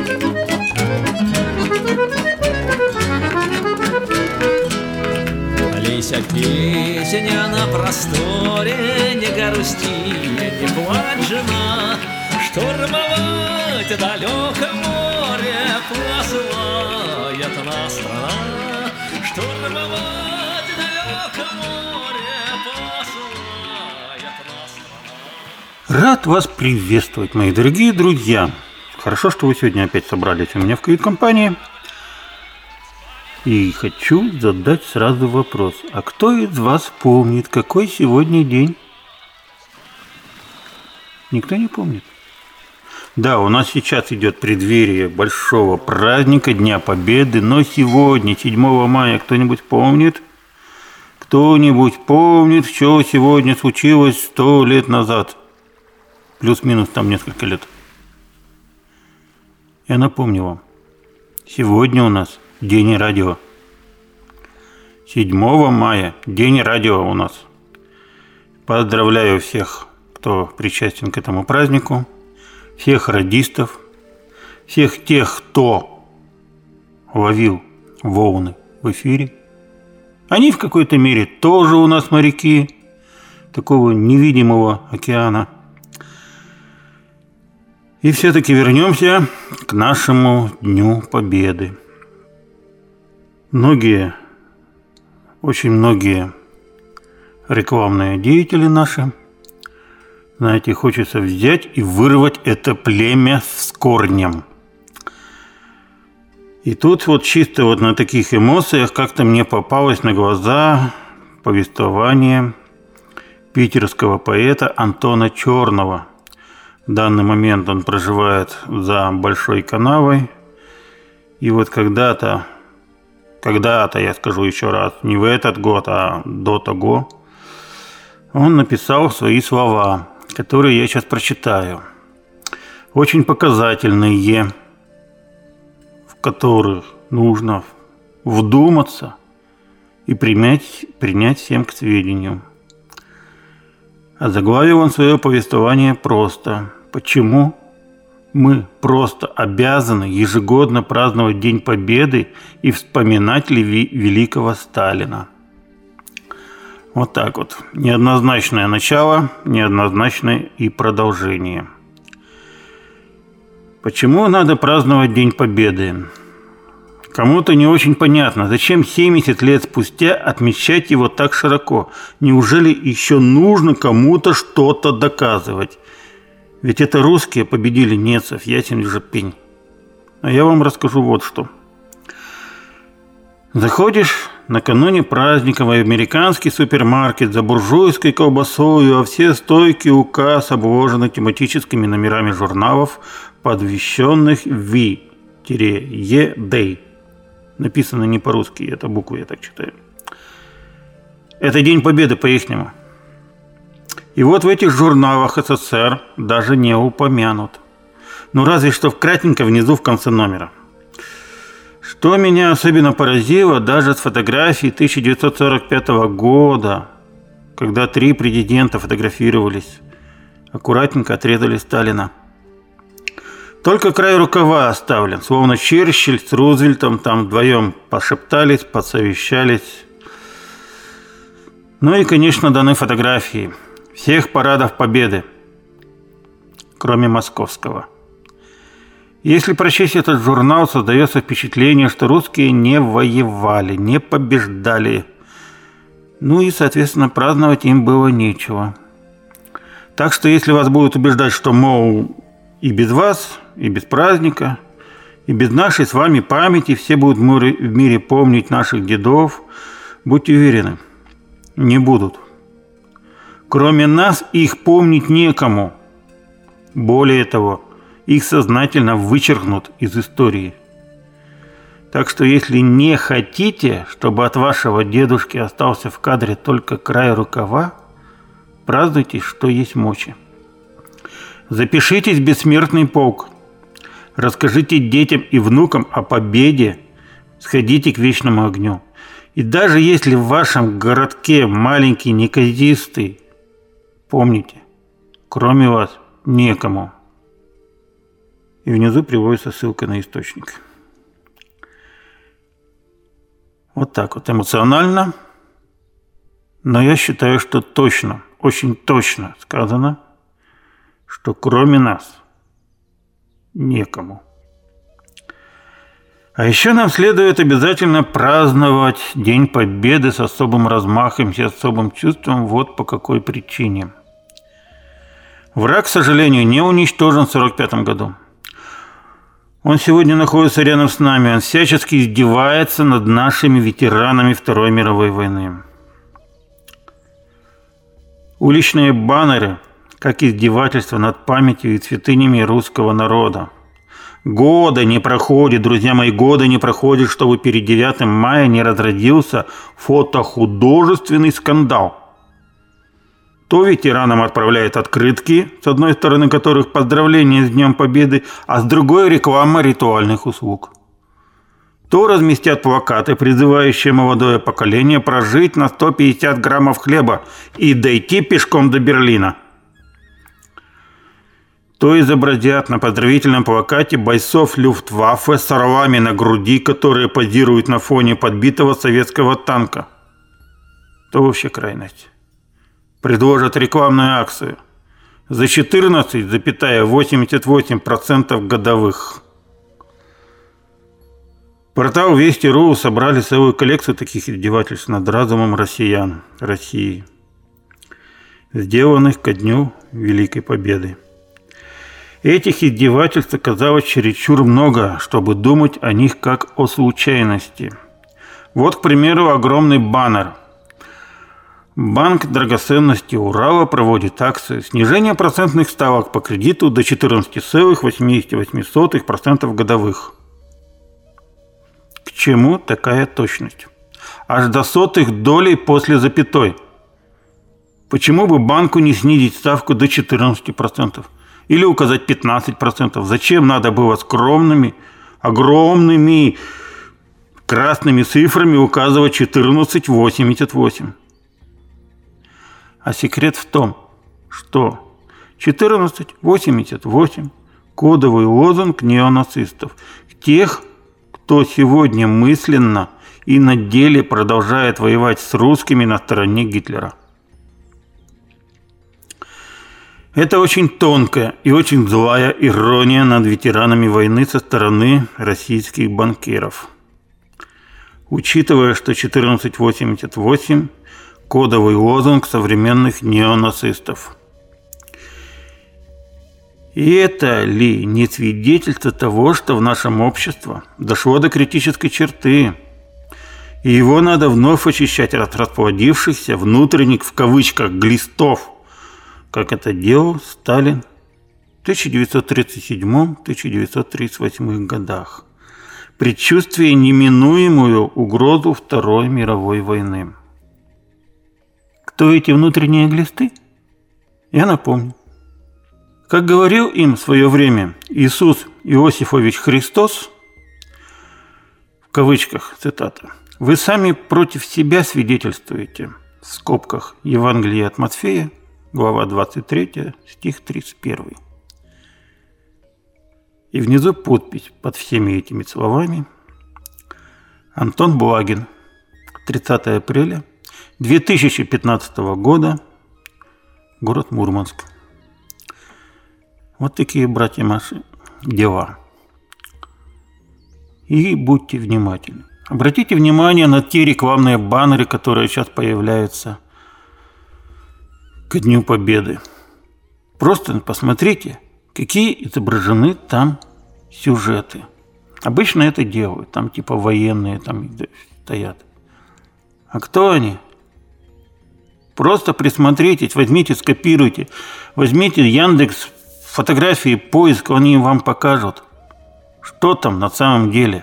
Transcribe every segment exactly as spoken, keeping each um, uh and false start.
Лися, песня на просторе, не грусти, не плачь, жена. Штурмовать далеко море посылает нас страна. Штурмовать далеко море посылает нас страна. Рад вас приветствовать, мои дорогие друзья. Хорошо, что вы сегодня опять собрались у меня в кают-компании. И хочу задать сразу вопрос. А кто из вас помнит, какой сегодня день? Никто не помнит? Да, у нас сейчас идет преддверие большого праздника, Дня Победы. Но сегодня, седьмого мая, кто-нибудь помнит? Кто-нибудь помнит, что сегодня случилось сто лет назад? Плюс-минус там несколько лет. Я напомню вам. Сегодня у нас День радио. седьмого мая. День радио у нас. Поздравляю всех, кто причастен к этому празднику. Всех радистов. Всех тех, кто ловил волны в эфире. Они в какой-то мере тоже у нас моряки такого невидимого океана. И все-таки вернемся к нашему Дню Победы. Многие, очень многие рекламные деятели наши, знаете, хочется взять и вырвать это племя с корнем. И тут вот чисто вот на таких эмоциях как-то мне попалось на глаза повествование питерского поэта Антона Черного. В данный момент он проживает за Большой Канавой. И вот когда-то, когда-то, я скажу еще раз, не в этот год, а до того, он написал свои слова, которые я сейчас прочитаю. Очень показательные, в которых нужно вдуматься и принять, принять всем к сведению. Озаглавил он свое повествование просто. Почему мы просто обязаны ежегодно праздновать День Победы и вспоминать великого Сталина? Вот так вот. Неоднозначное начало, неоднозначное и продолжение. Почему надо праздновать День Победы? Кому-то не очень понятно, зачем семьдесят лет спустя отмечать его так широко? Неужели еще нужно кому-то что-то доказывать? Ведь это русские победили немцев, ясен же пень. А я вам расскажу вот что. Заходишь накануне праздника в американский супермаркет за буржуйской колбасой, а все стойки у касс обложены тематическими номерами журналов, подвещенных Ви-Е Day. Написано не по-русски, это буквы я так читаю. Это День Победы по-ихнему. И вот в этих журналах СССР даже не упомянут. Ну разве что вкратенько внизу в конце номера. Что меня особенно поразило, даже с фотографий тысяча девятьсот сорок пятого года, когда три президента фотографировались, аккуратненько отрезали Сталина. Только край рукава оставлен, словно Черчилль с Рузвельтом там вдвоем пошептались, посовещались. Ну и, конечно, даны фотографии всех парадов Победы, кроме московского. Если прочесть этот журнал, создается впечатление, что русские не воевали, не побеждали. Ну и, соответственно, праздновать им было нечего. Так что, если вас будут убеждать, что, мол, и без вас, и без праздника, и без нашей с вами памяти все будут в мире помнить наших дедов, будьте уверены, не будут. Кроме нас их помнить некому. Более того, их сознательно вычеркнут из истории. Так что если не хотите, чтобы от вашего дедушки остался в кадре только край рукава, празднуйте, что есть мочи. Запишитесь в бессмертный полк. Расскажите детям и внукам о победе. Сходите к вечному огню. И даже если в вашем городке маленький неказистый, помните, кроме вас некому. И внизу приводится ссылка на источник. Вот так вот эмоционально. Но я считаю, что точно, очень точно сказано, что кроме нас некому. А еще нам следует обязательно праздновать День Победы с особым размахом и особым чувством вот по какой причине. Враг, к сожалению, не уничтожен в сорок пятом году. Он сегодня находится рядом с нами, он всячески издевается над нашими ветеранами Второй мировой войны. Уличные баннеры, как издевательство над памятью и святынями русского народа. Года не проходит, друзья мои, года не проходит, чтобы перед девятым мая не разродился фотохудожественный скандал. То ветеранам отправляют открытки, с одной стороны которых поздравления с Днем Победы, а с другой реклама ритуальных услуг. То разместят плакаты, призывающие молодое поколение прожить на сто пятьдесят граммов хлеба и дойти пешком до Берлина. То изобразят на поздравительном плакате бойцов Люфтваффе с орлами на груди, которые позируют на фоне подбитого советского танка. То вообще крайность. Предложат рекламную акцию за четырнадцать целых восемьдесят восемь сотых процента годовых. Портал Вести точка ру собрали целую коллекцию таких издевательств над разумом россиян России, сделанных ко дню Великой Победы. Этих издевательств оказалось чересчур много, чтобы думать о них как о случайности. Вот, к примеру, огромный баннер. Банк драгоценностей Урала проводит акцию снижения процентных ставок по кредиту до четырнадцать целых восемьдесят восемь сотых процента годовых. К чему такая точность? Аж до сотых долей после запятой. Почему бы банку не снизить ставку до четырнадцати процентов? Или указать пятнадцать процентов? Зачем надо было скромными, огромными красными цифрами указывать четырнадцать целых восемьдесят восемь? А секрет в том, что четырнадцать целых восемьдесят восемь – кодовый лозунг неонацистов. Тех, кто сегодня мысленно и на деле продолжает воевать с русскими на стороне Гитлера. Это очень тонкая и очень злая ирония над ветеранами войны со стороны российских банкиров. Учитывая, что четырнадцать целых восемьдесят восемь – кодовый лозунг современных неонацистов. И это ли не свидетельство того, что в нашем обществе дошло до критической черты, и его надо вновь очищать от расплодившихся внутренних, в кавычках, глистов, как это делал Сталин в тысяча девятьсот тридцать седьмом — тысяча девятьсот тридцать восьмом годах, предчувствуя неминуемую угрозу Второй мировой войны. Кто эти внутренние глисты? Я напомню. Как говорил им в свое время Иисус Иосифович Христос, в кавычках, цитата, «Вы сами против себя свидетельствуете», в скобках Евангелие от Матфея, глава двадцать третья, стих тридцать первый. И внизу подпись под всеми этими словами: Антон Благин, тридцатого апреля две тысячи пятнадцатого года, город Мурманск. Вот такие, братья наши, дела. И будьте внимательны. Обратите внимание на те рекламные баннеры, которые сейчас появляются ко Дню Победы. Просто посмотрите, какие изображены там сюжеты. Обычно это делают, там типа военные там стоят. А кто они? Просто присмотритесь, возьмите, скопируйте. Возьмите Яндекс, фотографии, поиск, они вам покажут, что там на самом деле.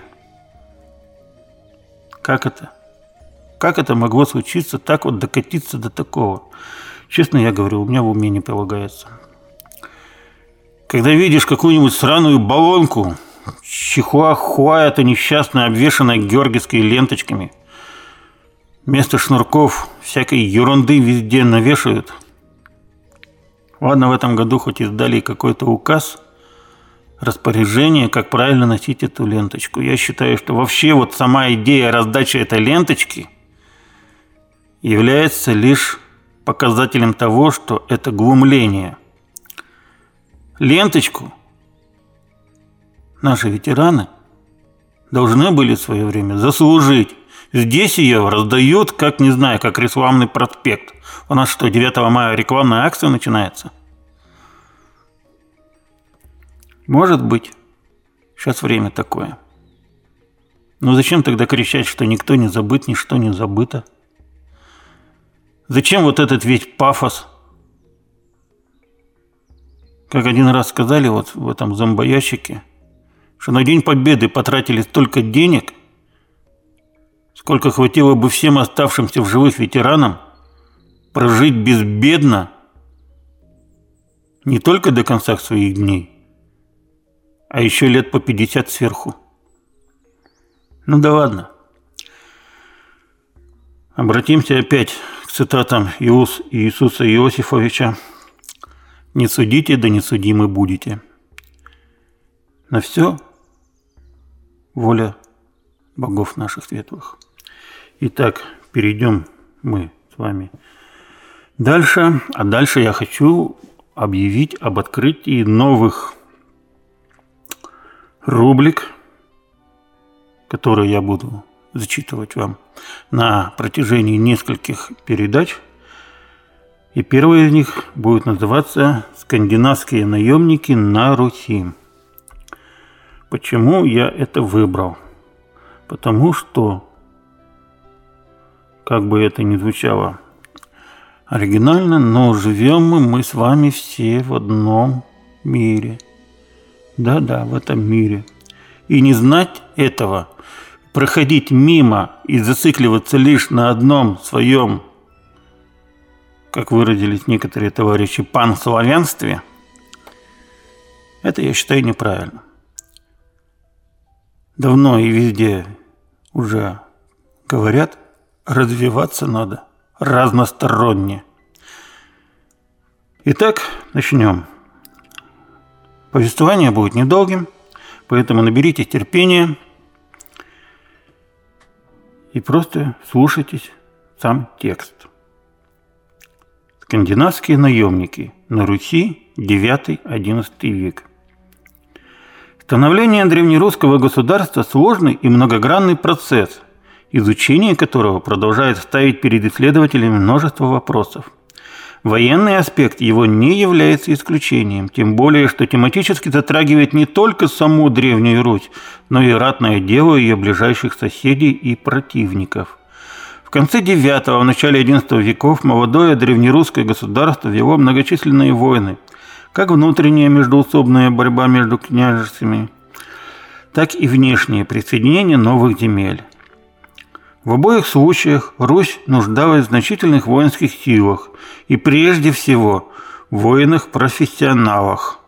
Как это? Как это могло случиться, так вот докатиться до такого? Честно я говорю, у меня в уме не прилагается. Когда видишь какую-нибудь сраную баллонку, чихуахуа это несчастная, обвешанная георгиевскими ленточками, вместо шнурков всякой ерунды везде навешают. Ладно, в этом году хоть издали какой-то указ распоряжение, как правильно носить эту ленточку. Я считаю, что вообще вот сама идея раздачи этой ленточки является лишь показателем того, что это глумление. Ленточку наши ветераны должны были в свое время заслужить. Здесь ее раздают, как, не знаю, как рекламный проспект. У нас что, девятого мая рекламная акция начинается? Может быть. Сейчас время такое. Но зачем тогда кричать, что никто не забыт, ничто не забыто? Зачем вот этот весь пафос? Как один раз сказали вот в этом зомбоящике, что на День Победы потратили столько денег, сколько хватило бы всем оставшимся в живых ветеранам прожить безбедно не только до конца своих дней, а еще лет по пятьдесят сверху. Ну да ладно. Обратимся опять к цитатам Иус Иисуса Иосифовича. «Не судите, да не судимы будете». На все воля богов наших светлых. Итак, перейдем мы с вами дальше. А дальше я хочу объявить об открытии новых рубрик, которые я буду зачитывать вам на протяжении нескольких передач. И первая из них будет называться «Скандинавские наемники на Руси». Почему я это выбрал? Потому что, как бы это ни звучало оригинально, но живем мы, мы с вами все в одном мире. Да-да, в этом мире. И не знать этого, проходить мимо и зацикливаться лишь на одном своем, как выразились некоторые товарищи, панславянстве, это, я считаю, неправильно. Давно и везде уже говорят, развиваться надо разносторонне. Итак, начнем. Повествование будет недолгим, поэтому наберитесь терпения и просто слушайтесь сам текст. Скандинавские наемники на Руси девятый-одиннадцатый век. Становление древнерусского государства – сложный и многогранный процесс, изучение которого продолжает ставить перед исследователями множество вопросов. Военный аспект его не является исключением, тем более, что тематически затрагивает не только саму Древнюю Русь, но и ратное дело ее ближайших соседей и противников. В конце девятого, в начале одиннадцатого веков молодое древнерусское государство вело многочисленные войны, как внутренняя междоусобная борьба между княжествами, так и внешнее присоединение новых земель. В обоих случаях Русь нуждалась в значительных воинских силах и прежде всего в воинах-профессионалах.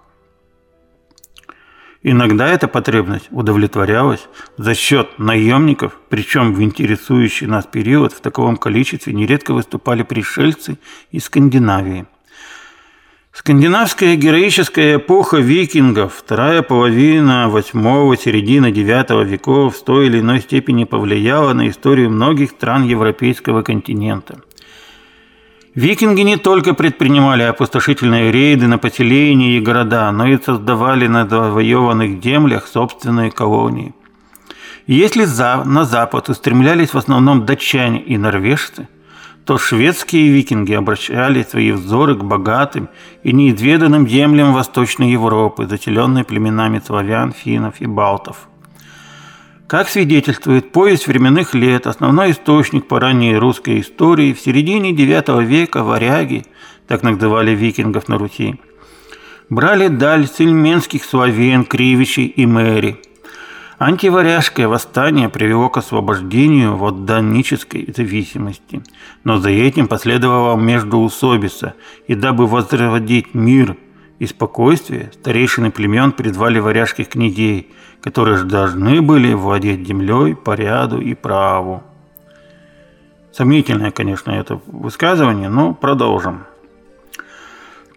Иногда эта потребность удовлетворялась за счет наемников, причем в интересующий нас период в таком количестве нередко выступали пришельцы из Скандинавии. Скандинавская героическая эпоха викингов, вторая половина восьмого, середина девятого веков в той или иной степени повлияла на историю многих стран европейского континента. Викинги не только предпринимали опустошительные рейды на поселения и города, но и создавали на завоеванных землях собственные колонии. И если за, на запад устремлялись в основном датчане и норвежцы, то шведские викинги обращали свои взоры к богатым и неизведанным землям Восточной Европы, заселенной племенами славян, финнов и балтов. Как свидетельствует повесть временных лет, основной источник по ранней русской истории, в середине девятого века варяги, так называли викингов на Руси, брали даль с ильменских славян, кривичей и мэри. Антиваряжское восстание привело к освобождению от даннической зависимости, но за этим последовала междоусобица, и дабы возродить мир и спокойствие, старейшины племен призвали варяжских князей, которые же должны были владеть землей по ряду и праву. Сомнительное, конечно, это высказывание, но продолжим.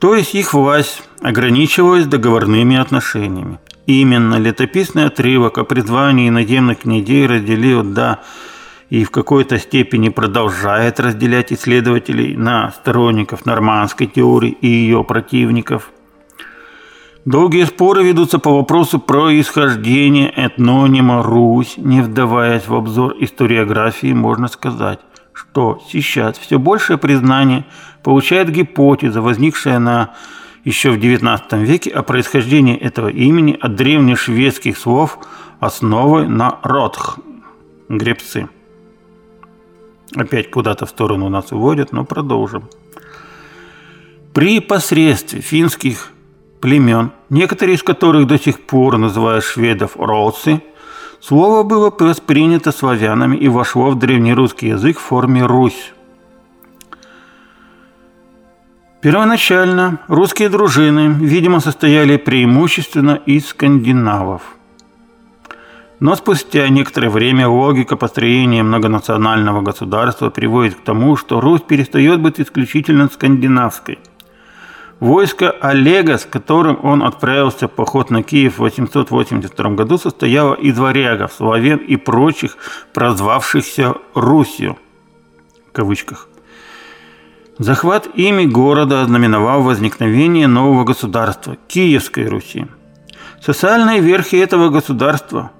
То есть их власть ограничивалась договорными отношениями. Именно летописный отрывок о призвании иноземных князей разделил, да, и в какой-то степени продолжает разделять исследователей на сторонников нормандской теории и ее противников. Долгие споры ведутся по вопросу происхождения этнонима «Русь». Не вдаваясь в обзор историографии, можно сказать, что сейчас все большее признание получает гипотеза, возникшая на еще в девятнадцатом веке, о происхождении этого имени от древнешведских слов, основой на «ротх» – гребцы. Опять куда-то в сторону нас уводят, но продолжим. При посредстве финских племен, некоторые из которых до сих пор называют шведов «роцы», слово было воспринято славянами и вошло в древнерусский язык в форме «Русь». Первоначально русские дружины, видимо, состояли преимущественно из скандинавов. Но спустя некоторое время логика построения многонационального государства приводит к тому, что Русь перестает быть исключительно скандинавской. Войско Олега, с которым он отправился в поход на Киев в восемьсот восемьдесят втором году, состояло из варягов, славян и прочих, прозвавшихся Русью, в кавычках. Захват ими города ознаменовал возникновение нового государства – Киевской Руси. Социальные верхи этого государства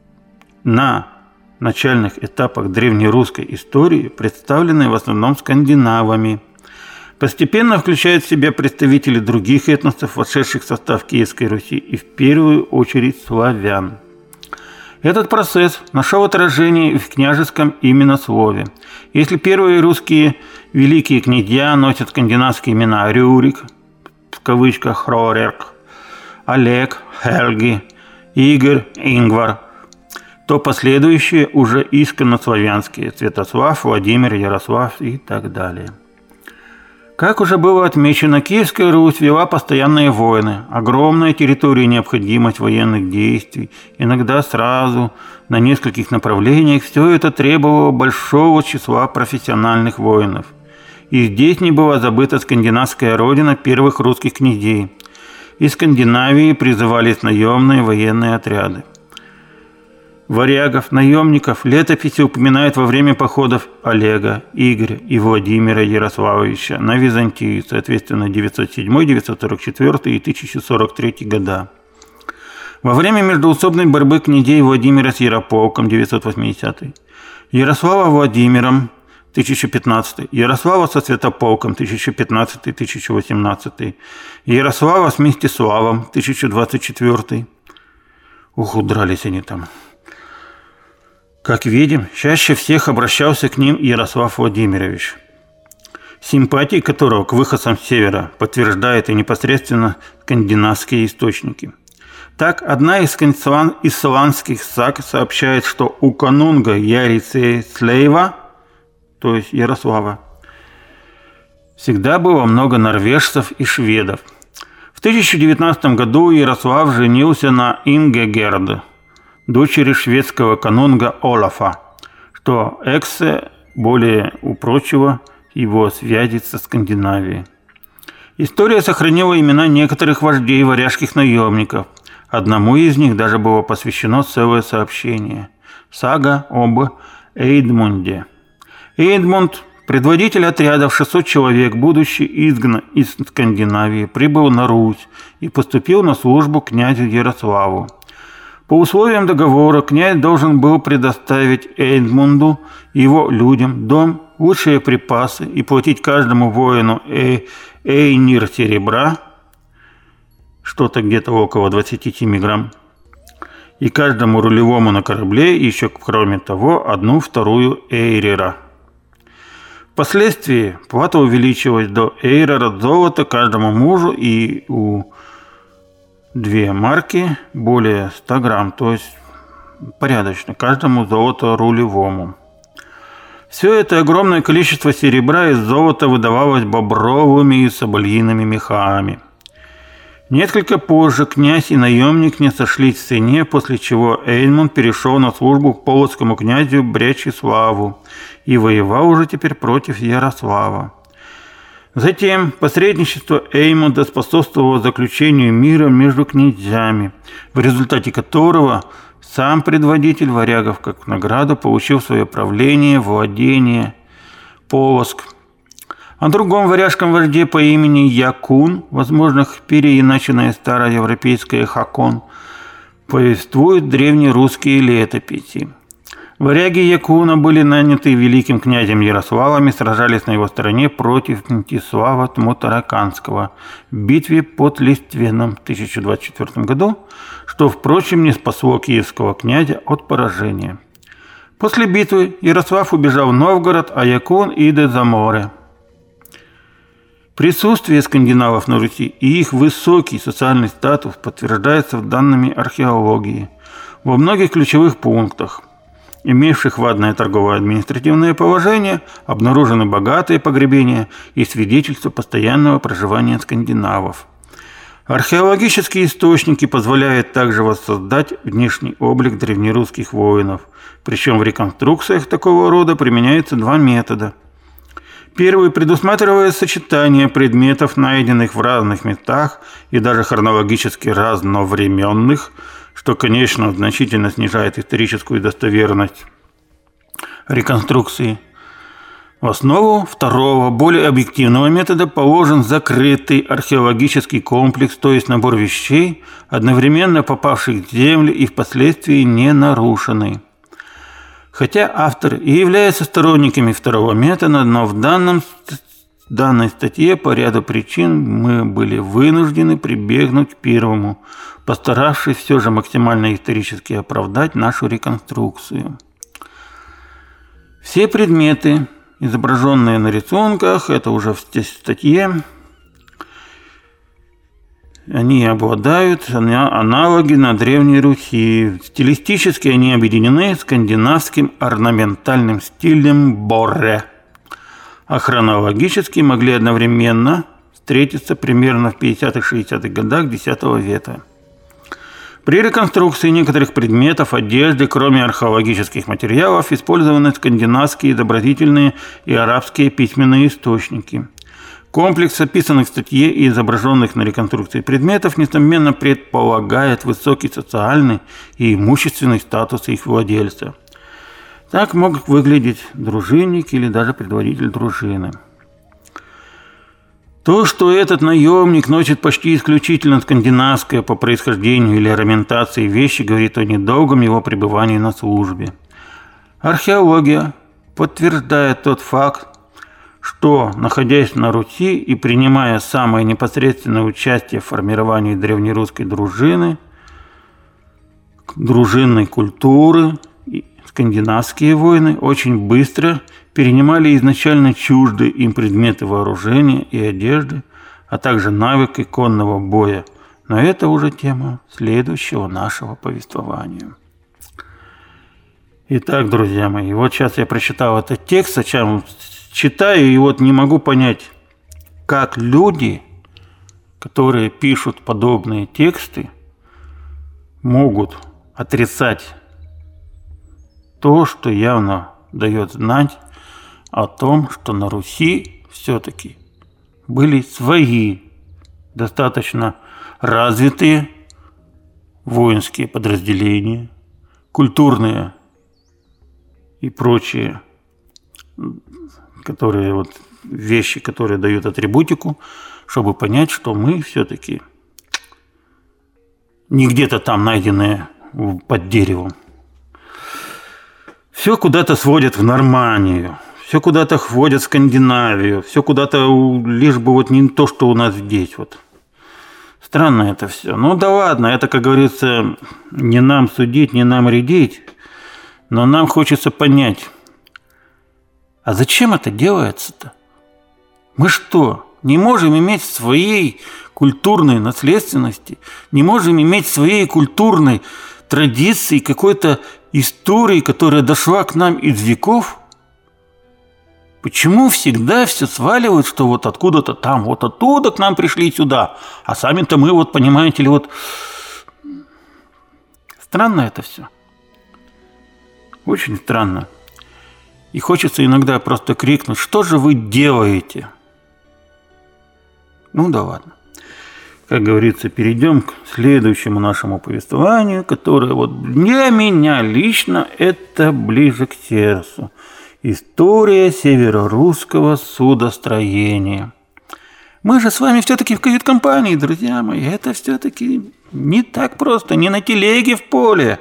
на начальных этапах древнерусской истории представлены в основном скандинавами. Постепенно включает в себя представителей других этносов, вошедших в состав Киевской Руси, и в первую очередь славян. Этот процесс нашел отражение в княжеском именослове. Если первые русские великие князья носят скандинавские имена Рюрик, в кавычках Рорерк, Олег, Хельги, Игорь, Ингвар, то последующие уже исконно славянские – Святослав, Владимир, Ярослав и так далее. Как уже было отмечено, Киевская Русь вела постоянные войны, огромная территория, необходимость военных действий, иногда сразу, на нескольких направлениях. Все это требовало большого числа профессиональных воинов. И здесь не была забыта скандинавская родина первых русских князей. Из Скандинавии призывались наемные военные отряды. Варягов, наемников летописи упоминают во время походов Олега, Игоря и Владимира Ярославовича на Византию, соответственно, девятьсот седьмой, девятьсот сорок четвёртый и тысяча сорок третий года. Во время междоусобной борьбы князей Владимира с Ярополком, девятьсот восьмидесятый, Ярослава Владимиром, тысяча пятнадцатый, Ярослава со Святополком, тысяча пятнадцатый — тысяча восемнадцатый, Ярослава с Мстиславом, тысяча двадцать четвёртый. Ух, удрались они там. Как видим, чаще всех обращался к ним Ярослав Владимирович, симпатии которого к выходцам с севера подтверждают и непосредственно скандинавские источники. Так, одна из исландских саг сообщает, что у канунга Ярицеслейва, то есть Ярослава, всегда было много норвежцев и шведов. В тысяча девятнадцатом году Ярослав женился на Ингегерд, дочери шведского канунга Олафа, что Эксе более упрочило его связи со Скандинавией. История сохранила имена некоторых вождей варяжских наемников. Одному из них даже было посвящено целое сообщение – сага об Эйдмунде. Эйдмунд, предводитель отряда в шестьсот человек, будучи изгнан из Скандинавии, прибыл на Русь и поступил на службу князю Ярославу. По условиям договора князь должен был предоставить Эйдмунду и его людям дом, лучшие припасы и платить каждому воину э, эйнир серебра, что-то где-то около двадцать семь грамм, и каждому рулевому на корабле еще, кроме того, одну вторую эйрера. Впоследствии плата увеличилась до эйрера золота каждому мужу и у две марки более ста грамм, то есть порядочно, каждому золото рулевому. Все это огромное количество серебра и золота выдавалось бобровыми и соболиными мехами. Несколько позже князь и наемник не сошлись в цене, после чего Эйдмунд перешел на службу к полоцкому князю Бречеславу и воевал уже теперь против Ярослава. Затем посредничество Эймонда способствовало заключению мира между князьями, в результате которого сам предводитель варягов как награду получил свое правление, владение, Полоцк. О другом варяжском вожде по имени Якун, возможно, переиначенное староевропейское Хакон, повествуют древнерусские летописи. Варяги Якуна были наняты великим князем Ярославом и сражались на его стороне против Мстислава Тмутараканского в битве под Лиственом в тысяча двадцать четвёртом году, что, впрочем, не спасло киевского князя от поражения. После битвы Ярослав убежал в Новгород, а Якун – иде за море. Присутствие скандинавов на Руси и их высокий социальный статус подтверждается данными археологии во многих ключевых пунктах. Имевших вадное торгово-административное положение, обнаружены богатые погребения и свидетельства постоянного проживания скандинавов. Археологические источники позволяют также воссоздать внешний облик древнерусских воинов, причем в реконструкциях такого рода применяются два метода. Первый предусматривает сочетание предметов, найденных в разных местах и даже хронологически разновременных, что, конечно, значительно снижает историческую достоверность реконструкции. В основу второго, более объективного метода положен закрытый археологический комплекс, то есть набор вещей, одновременно попавших в землю и впоследствии не нарушенный. Хотя автор и является сторонниками второго метода, но в данном, данной статье по ряду причин мы были вынуждены прибегнуть к первому, постаравшись все же максимально исторически оправдать нашу реконструкцию. Все предметы, изображенные на рисунках, это уже в статье, они обладают аналоги на Древней Руси. Стилистически они объединены скандинавским орнаментальным стилем боре, а хронологически могли одновременно встретиться примерно в пятидесятых-шестидесятых годах X века. При реконструкции некоторых предметов одежды, кроме археологических материалов, использованы скандинавские изобразительные и арабские письменные источники. Комплекс описанных в статье и изображенных на реконструкции предметов, несомненно, предполагает высокий социальный и имущественный статус их владельца. Так мог выглядеть дружинник или даже предводитель дружины. То, что этот наемник носит почти исключительно скандинавское по происхождению или орнаментации вещи, говорит о недолгом его пребывании на службе. Археология подтверждает тот факт, что, находясь на Руси и принимая самое непосредственное участие в формировании древнерусской дружины, дружинной культуры, скандинавские воины очень быстро перенимали изначально чуждые им предметы вооружения и одежды, а также навыки конного боя. Но это уже тема следующего нашего повествования. Итак, друзья мои, вот сейчас я прочитал этот текст, зачем читаю, и вот не могу понять, как люди, которые пишут подобные тексты, могут отрицать то, что явно дает знать о том, что на Руси все-таки были свои достаточно развитые воинские подразделения, культурные и прочие которые, вот, вещи, которые дают атрибутику, чтобы понять, что мы все-таки не где-то там найденные под деревом. Все куда-то сводят в Нормандию, все куда-то вводят в Скандинавию, все куда-то лишь бы вот не то, что у нас здесь. Вот. Странно это все. Ну да ладно, это, как говорится, не нам судить, не нам рядить, но нам хочется понять, а зачем это делается-то? Мы что, не можем иметь своей культурной наследственности, не можем иметь своей культурной традиции, какой-то истории, которая дошла к нам из веков? Почему всегда все сваливают, что вот откуда-то там, вот оттуда к нам пришли сюда, а сами-то мы, вот понимаете ли, вот... Странно это все. Очень странно. И хочется иногда просто крикнуть: что же вы делаете? Ну да ладно. Как говорится, перейдем к следующему нашему повествованию, которое вот для меня лично это ближе к сердцу. История северорусского судостроения. Мы же с вами все-таки в кают-компании, друзья мои. Это все-таки не так просто, не на телеге в поле.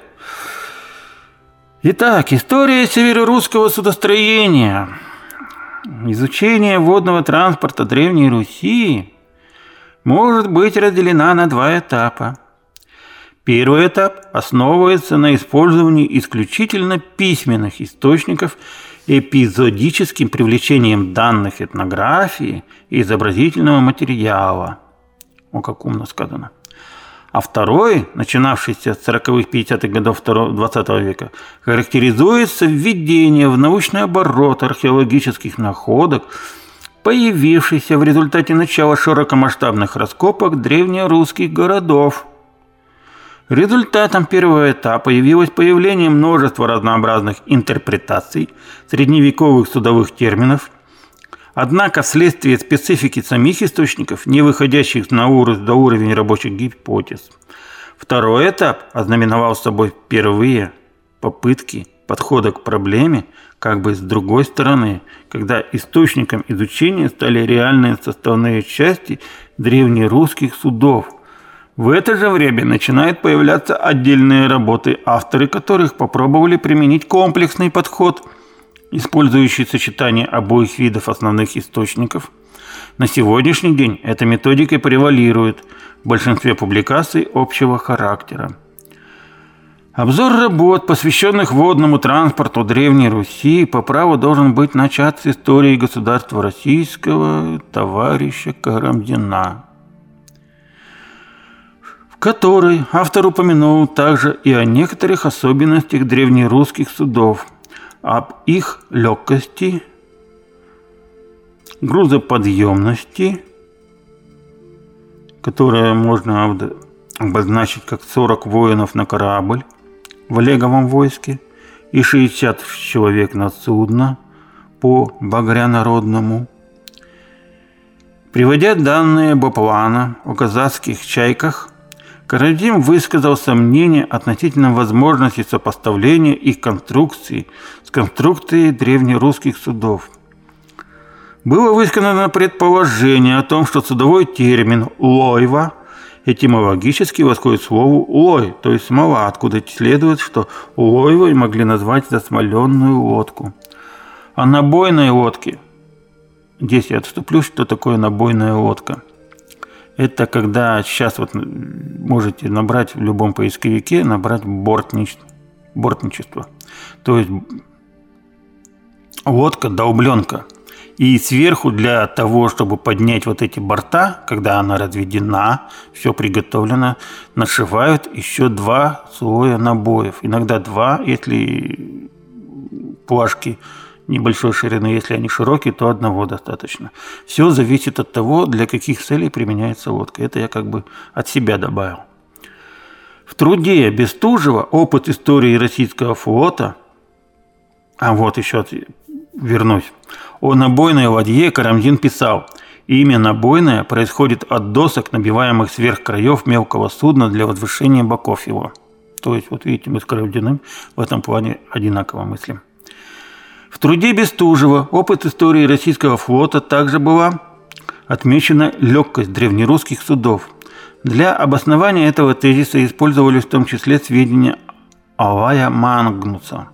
Итак, история северорусского судостроения. Изучение водного транспорта Древней Руси может быть разделена на два этапа. Первый этап основывается на использовании исключительно письменных источников эпизодическим привлечением данных этнографии и изобразительного материала. О, как умно сказано. А второй, начинавшийся с сороковых-пятидесятых годов двадцатого века, характеризуется введением в научный оборот археологических находок, появившийся в результате начала широкомасштабных раскопок древнерусских городов. Результатом первого этапа явилось появление множества разнообразных интерпретаций средневековых судовых терминов, однако вследствие специфики самих источников, не выходящих на уровень, до уровня рабочих гипотез. Второй этап ознаменовал собой впервые попытки подхода к проблеме как бы с другой стороны, когда источником изучения стали реальные составные части древнерусских судов. В это же время начинают появляться отдельные работы, авторы которых попробовали применить комплексный подход, использующий сочетание обоих видов основных источников. На сегодняшний день эта методика превалирует в большинстве публикаций общего характера. Обзор работ, посвященных водному транспорту Древней Руси, по праву должен быть начат с истории государства российского товарища Карамзина, в которой автор упомянул также и о некоторых особенностях древнерусских судов, об их легкости, грузоподъемности, которая можно обозначить как сорок воинов на корабль в Олеговом войске и шестьдесят человек на судно по Багрянародному. Приводя данные Боплана о казацких чайках, Карамзин высказал сомнения относительно возможности сопоставления их конструкции с конструкцией древнерусских судов. Было высказано предположение о том, что судовой термин «лойва» этимологически восходит к слову «лой», то есть смола, откуда следует, что лойвой могли назвать засмоленную лодку. А набойной лодки, здесь я отступлю, что такое набойная лодка. Это когда сейчас вот можете набрать в любом поисковике, набрать бортничество. бортничество. То есть лодка, долбленка. И сверху для того, чтобы поднять вот эти борта, когда она разведена, все приготовлено, нашивают еще два слоя набоев. Иногда два, если плашки небольшой ширины, если они широкие, то одного достаточно. Все зависит от того, для каких целей применяется лодка. Это я как бы от себя добавил. В труде Бестужева «Опыт истории российского флота», а вот еще вернусь, о набойной ладье Карамзин писал: имя набойная происходит от досок, набиваемых сверх краев мелкого судна для возвышения боков его. То есть, вот видите, мы с Карамзиным в этом плане одинаково мыслим. В труде Бестужева «Опыт истории российского флота» также была отмечена легкость древнерусских судов. Для обоснования этого тезиса использовались в том числе сведения Алая Магнуса.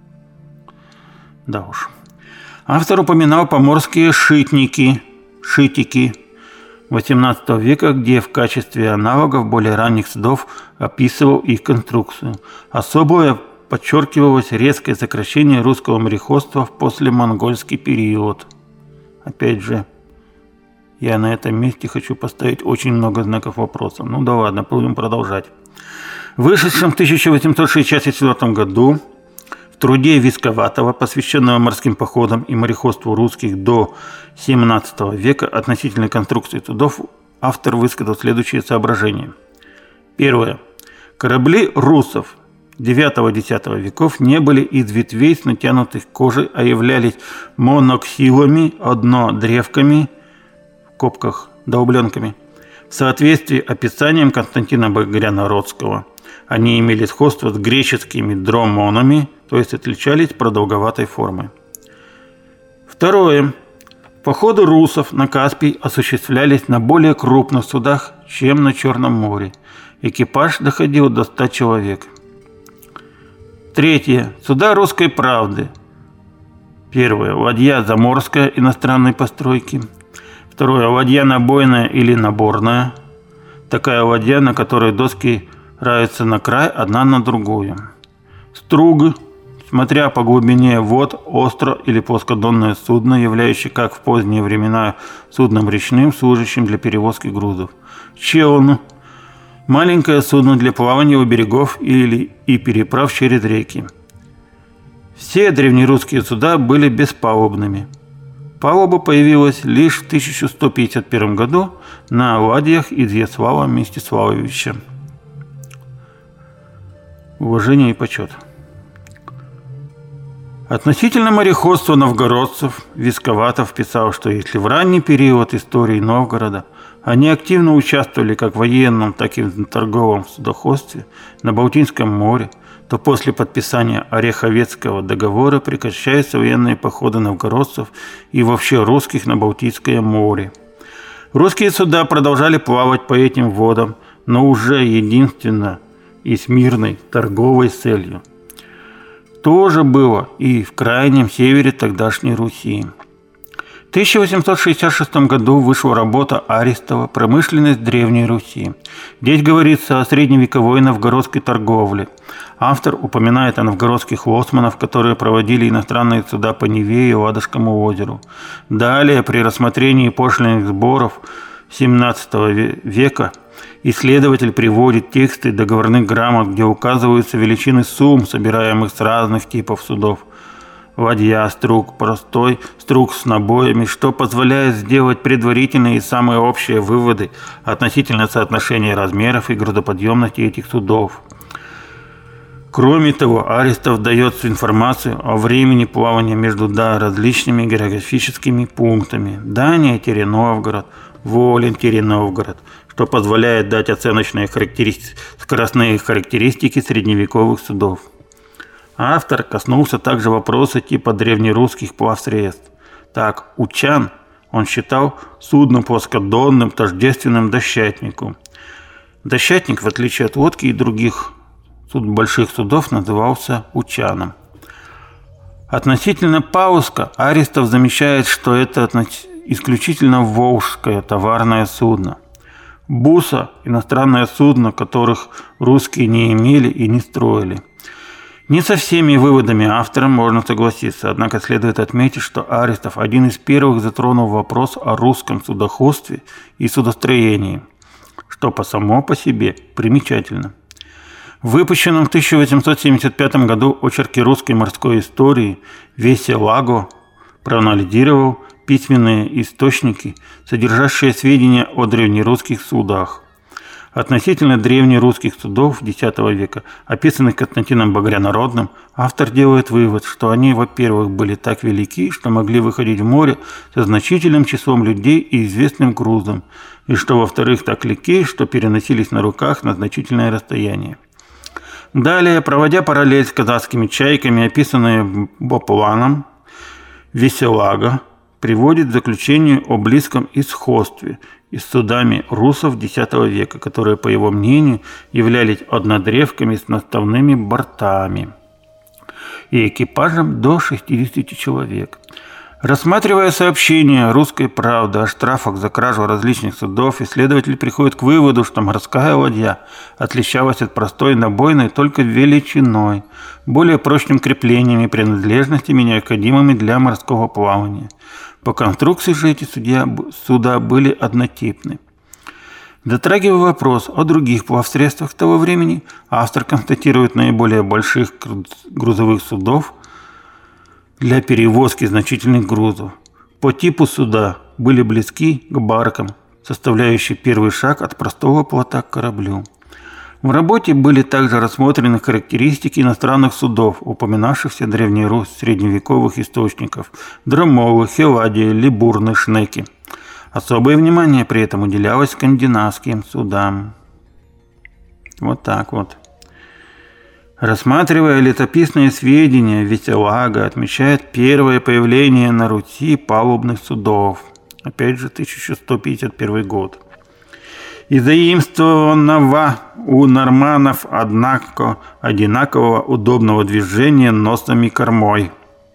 Да уж. Автор упоминал поморские шитники, шитики восемнадцатого века, где в качестве аналогов более ранних судов описывал их конструкцию. Особое подчеркивалось резкое сокращение русского мореходства в послемонгольский период. Опять же, я на этом месте хочу поставить очень много знаков вопроса. Ну да ладно, будем продолжать. В вышедшем в тысяча восемьсот шестьдесят четвёртом году в труде Висковатого, посвященного морским походам и мореходству русских до семнадцатого века относительно конструкции судов, автор высказал следующие соображения. Первое. Корабли русов девятого-десятого веков не были из ветвей с натянутой кожей, а являлись моноксилами, однодревками, в копках долбленками. В соответствии с описанием Константина Багряна-Родского, они имели сходство с греческими дромонами, то есть отличались продолговатой формой. Второе. Походы русов на Каспий осуществлялись на более крупных судах, чем на Черном море. Экипаж доходил до ста человек. Третье. Суда «Русской правды». Первое. Ладья заморская иностранной постройки. Второе. Ладья набойная или наборная. Такая ладья, на которой доски равятся на край одна на другую. Струг. Смотря по глубине вод, остро или плоскодонное судно, являющее, как в поздние времена, судном речным, служащим для перевозки грузов. Челн. Маленькое судно для плавания у берегов или и переправ через реки. Все древнерусские суда были беспалубными. Палуба появилась лишь в тысяча сто пятьдесят первом году на ладьях Изяслава Мстиславовича. Уважение и почет. Относительно мореходства новгородцев Висковатов писал, что если в ранний период истории Новгорода они активно участвовали как в военном, так и в торговом судоходстве на Балтийском море, то после подписания Ореховецкого договора прекращаются военные походы новгородцев и вообще русских на Балтийское море. Русские суда продолжали плавать по этим водам, но уже единственно и с мирной торговой целью. То же было и в крайнем севере тогдашней Руси. В тысяча восемьсот шестьдесят шестом году вышла работа Аристова «Промышленность Древней Руси». Здесь говорится о средневековой новгородской торговле. Автор упоминает о новгородских лоцманов, которые проводили иностранные суда по Неве и Ладожскому озеру. Далее, при рассмотрении пошлинных сборов семнадцатого века, исследователь приводит тексты договорных грамот, где указываются величины сумм, собираемых с разных типов судов. Ладья, струг, простой, струг с набоями, что позволяет сделать предварительные и самые общие выводы относительно соотношения размеров и грузоподъемности этих судов. Кроме того, Аристов дает информацию о времени плавания между да, различными географическими пунктами Дания-Новгород, Волин-Новгород, что позволяет дать оценочные характеристики, скоростные характеристики средневековых судов. Автор коснулся также вопроса типа древнерусских плавсредств. Так, учан он считал судном плоскодонным, тождественным дощатнику. Дощатник, в отличие от лодки и других суд, больших судов, назывался учаном. Относительно Пауска Аристов замечает, что это исключительно волжское товарное судно. Буса – иностранное судно, которых русские не имели и не строили. Не со всеми выводами автора можно согласиться, однако следует отметить, что Аристов один из первых затронул вопрос о русском судоходстве и судостроении, что по само по себе примечательно. В выпущенном в тысяча восемьсот семьдесят пятом году очерке русской морской истории Веселаго проанализировал письменные источники, содержащие сведения о древнерусских судах. Относительно древнерусских судов X века, описанных Константином Багрянородным, автор делает вывод, что они, во-первых, были так велики, что могли выходить в море со значительным числом людей и известным грузом, и что, во-вторых, так легки, что переносились на руках на значительное расстояние. Далее, проводя параллель с казахскими чайками, описанные Бопланом, Веселаго приводит к заключению о близком исходстве и с судами русов X века, которые, по его мнению, являлись однодревками с наставными бортами и экипажем до шестидесяти человек. Рассматривая сообщения «Русской правды» о штрафах за кражу различных судов, исследователь приходит к выводу, что морская ладья отличалась от простой набойной только величиной, более прочным креплениями и принадлежностями, необходимыми для морского плавания. По конструкции же эти судья, суда были однотипны. Затрагивая вопрос о других плавсредствах того времени, автор констатирует наиболее больших грузовых судов для перевозки значительных грузов. По типу суда были близки к баркам, составляющим первый шаг от простого плота к кораблю. В работе были также рассмотрены характеристики иностранных судов, упоминавшихся Древней Руси средневековых источников – Дромовы, Хеладии, Либурны, Шнеки. Особое внимание при этом уделялось скандинавским судам. Вот так вот. Рассматривая летописные сведения, Веселага отмечает первое появление на Руси палубных судов. Опять же, тысяча сто пятьдесят первый год. И заимствованного у норманнов, однако, одинакового удобного движения носом и кормой.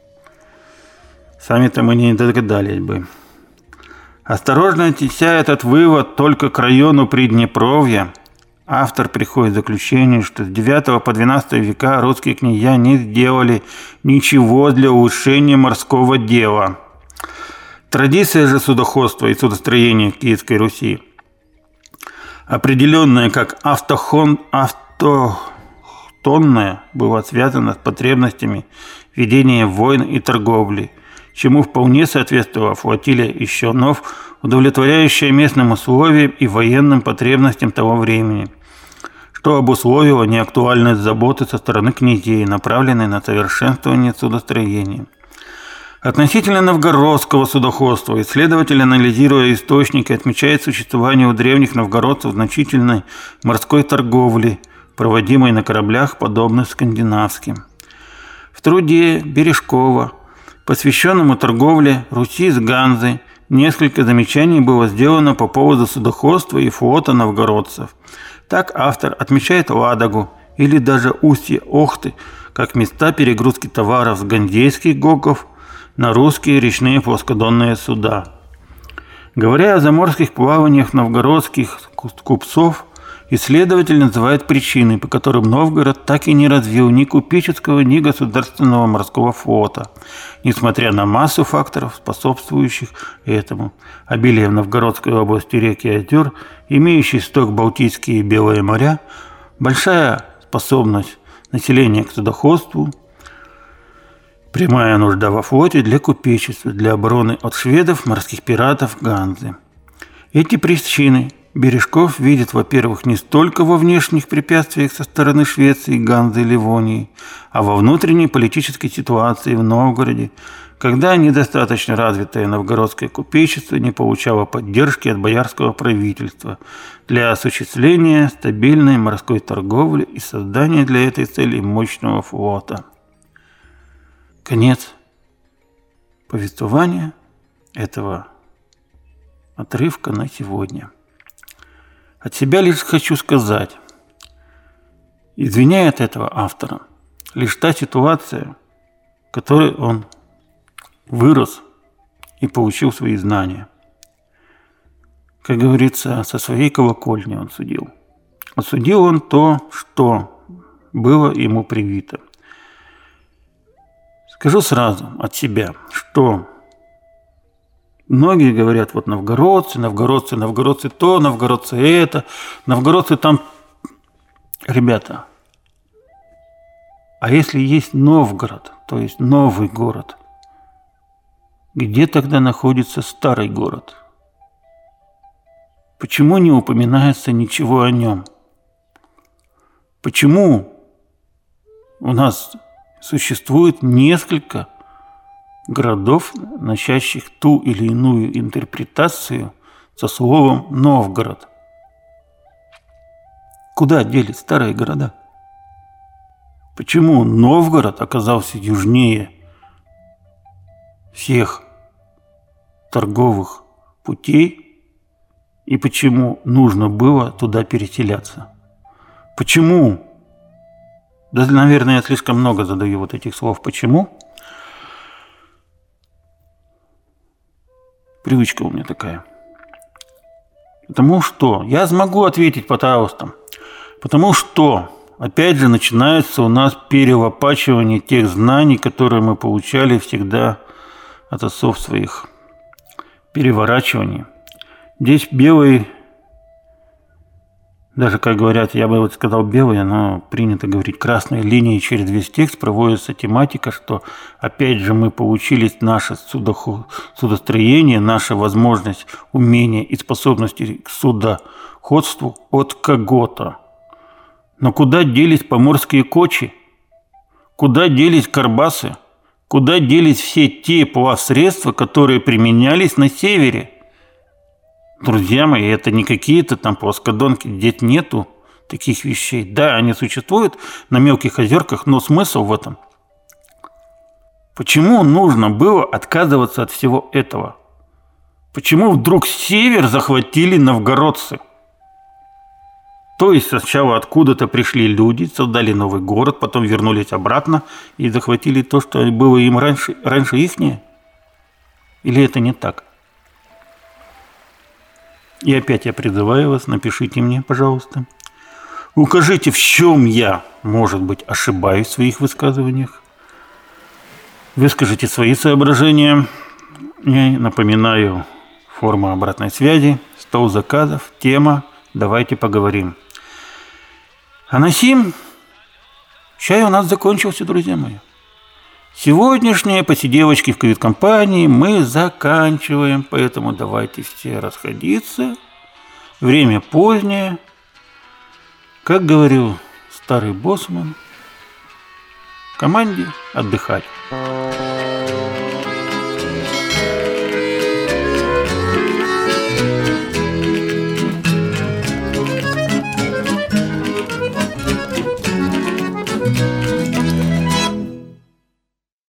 Сами-то мы не догадались бы. Осторожно отнеся этот вывод только к району Приднепровья, автор приходит к заключению, что с девятого по двенадцатый века русские князья не сделали ничего для улучшения морского дела. Традиция же судоходства и судостроения в Киевской Руси, определенная как автохон, автохтонная, была связана с потребностями ведения войн и торговли, чему вполне соответствовала флотилия из Челнов, удовлетворяющая местным условиям и военным потребностям того времени, что обусловило неактуальность заботы со стороны князей, направленной на совершенствование судостроения. Относительно новгородского судоходства исследователь, анализируя источники, отмечает существование у древних новгородцев значительной морской торговли, проводимой на кораблях, подобных скандинавским. В труде Бережкова, посвященному торговле Руси с Ганзой, несколько замечаний было сделано по поводу судоходства и флота новгородцев. Так автор отмечает Ладогу или даже устье Охты как места перегрузки товаров с ганзейских гоков на русские речные плоскодонные суда. Говоря о заморских плаваниях новгородских купцов, исследователь называет причины, по которым Новгород так и не развил ни купеческого, ни государственного морского флота, несмотря на массу факторов, способствующих этому. Обилие в Новгородской области рек и озер, имеющий исток Балтийские и Белые моря, большая способность населения к судоходству, прямая нужда во флоте для купечества, для обороны от шведов, морских пиратов, Ганзы. Эти причины Бережков видит, во-первых, не столько во внешних препятствиях со стороны Швеции, Ганзы и Ливонии, а во внутренней политической ситуации в Новгороде, когда недостаточно развитое новгородское купечество не получало поддержки от боярского правительства для осуществления стабильной морской торговли и создания для этой цели мощного флота. Конец повествования этого отрывка на сегодня. От себя лишь хочу сказать, извиняет этого автора лишь та ситуация, в которой он вырос и получил свои знания. Как говорится, со своей колокольни он судил. Осудил он то, что было ему привито. Скажу сразу от себя, что многие говорят, вот новгородцы, новгородцы, новгородцы то, новгородцы это, новгородцы там. Ребята, а если есть Новгород, то есть новый город, где тогда находится старый город? Почему не упоминается ничего о нем? Почему у нас существует несколько городов, носящих ту или иную интерпретацию со словом «Новгород»? Куда делись старые города? Почему Новгород оказался южнее всех торговых путей и почему нужно было туда переселяться? Почему? Да, наверное, я слишком много задаю вот этих слов. Почему? Привычка у меня такая. Потому что, я смогу ответить, пожалуйста, потому что, опять же, начинается у нас перелопачивание тех знаний, которые мы получали всегда от отцов своих. Переворачивание. Здесь белый, даже, как говорят, я бы вот сказал белый, но принято говорить красной линией через весь текст проводится тематика, что, опять же, мы получили наше судостроение, наша возможность, умение и способности к судоходству от кого-то. Но куда делись поморские кочи? Куда делись карбасы? Куда делись все те плавсредства, которые применялись на севере? Друзья мои, это не какие-то там плоскодонки, здесь нету таких вещей. Да, они существуют на мелких озерках, но смысл в этом. Почему нужно было отказываться от всего этого? Почему вдруг север захватили новгородцы? То есть сначала откуда-то пришли люди, создали новый город, потом вернулись обратно и захватили то, что было им раньше, раньше ихнее? Или это не так? И опять я призываю вас, напишите мне, пожалуйста. Укажите, в чем я, может быть, ошибаюсь в своих высказываниях. Выскажите свои соображения. Я напоминаю, форма обратной связи, стол заказов, тема «Давайте поговорим». А на сим чай у нас закончился, друзья мои. Сегодняшние посиделочки в кают-компании мы заканчиваем, поэтому давайте все расходиться. Время позднее. Как говорил старый боссман, команде отдыхать.